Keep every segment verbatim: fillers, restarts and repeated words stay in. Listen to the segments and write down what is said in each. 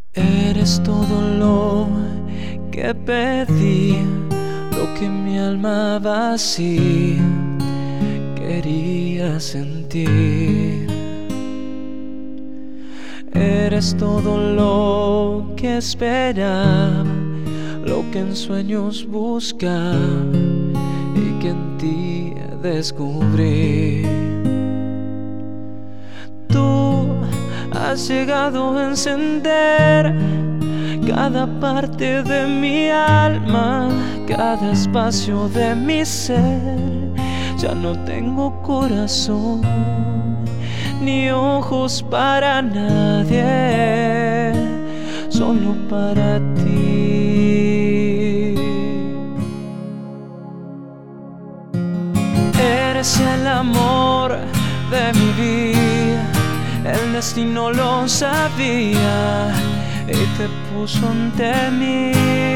Eres todo lo que pedí, lo que mi alma vacía quería sentir. Eres todo lo que esperaba, lo que en sueños buscaba y que en ti descubrí. Tú has llegado a encender cada parte de mi alma, cada espacio de mi ser. Ya no tengo corazón ni ojos para nadie, solo para ti. Eres el amor de mi vida, el destino lo sabía y te puso ante mí.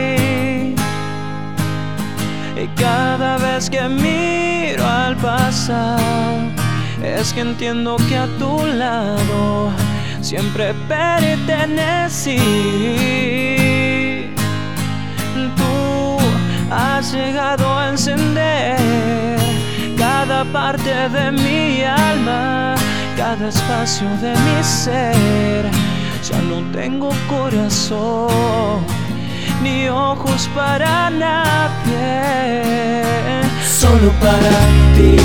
Y cada vez que miro al pasado, es que entiendo que a tu lado siempre pertenecí. Tú has llegado a encender cada parte de mi alma, cada espacio de mi ser. Ya no tengo corazón ni ojos para nadie, solo para ti.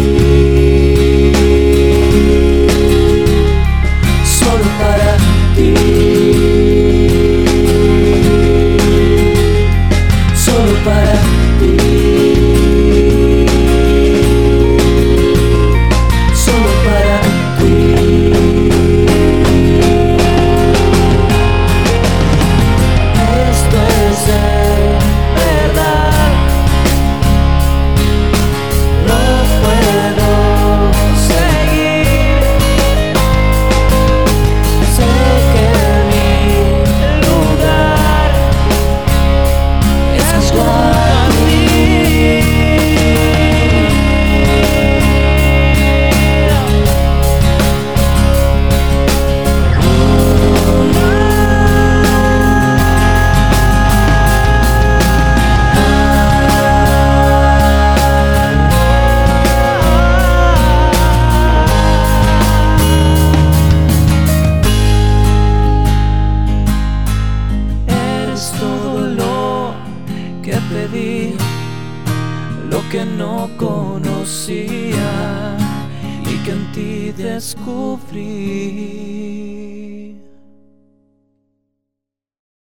Solo para ti. Solo para ti. Solo para ti. Esto es de verdad. No puedo seguir. Sé que mi lugar es junto a ti. Eres todo lo que pedí, lo que no conocía y que en ti descubrí.